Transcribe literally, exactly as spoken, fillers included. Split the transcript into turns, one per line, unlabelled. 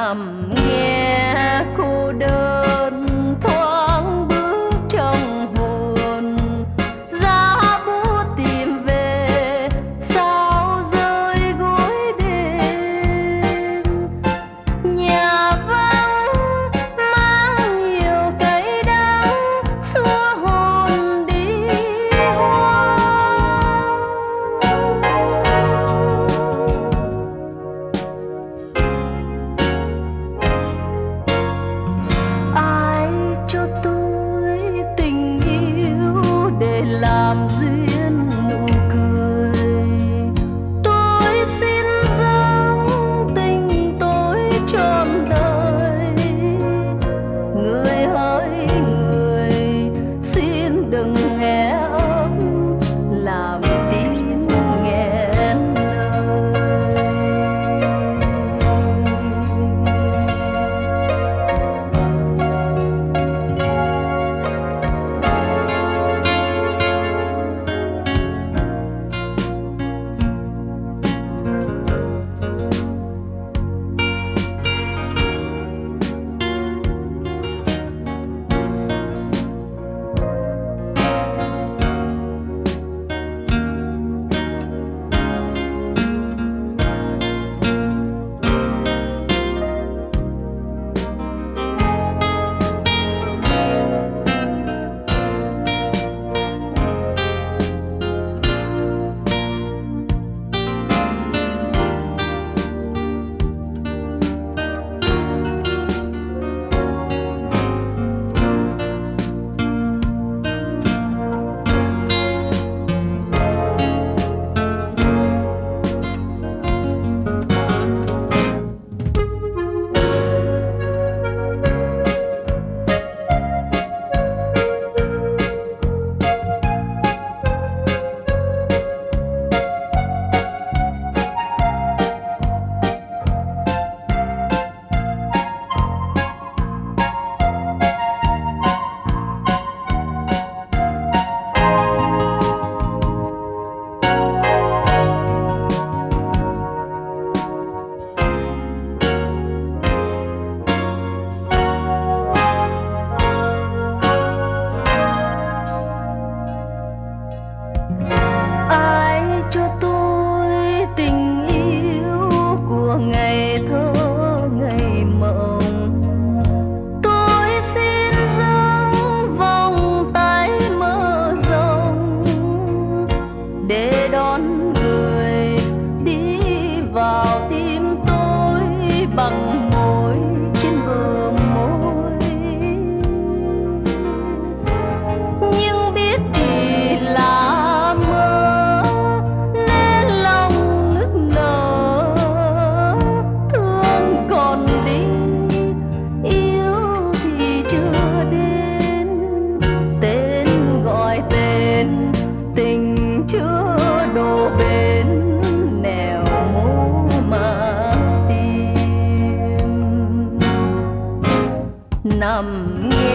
nằm nghe cô đơn thoáng bước trong hồn, giá bút tìm về sao rơi gối đêm. Nhà vắng mang nhiều cây đắng xua hồn đi hoang. Ai cho tôi tình yêu để làm duyên nụ cười, tôi xin dâng tình tôi trọn đời. Người hỡi người, xin đừng nghe ấp làm tim nghẹn lời. Ai cho tôi tình yêu của ngày thơ ngày mộng, tôi xin dâng vòng tay mở rộng để đón người đi vào tim tôi bằng môi trên bờ môi. Nhưng biết chỉ là mơ nên lòng nức nở, thương còn đi yêu thì chưa đến. Tên gọi tên tình chưa đổ bên nẻo mố mà tìm. Nằm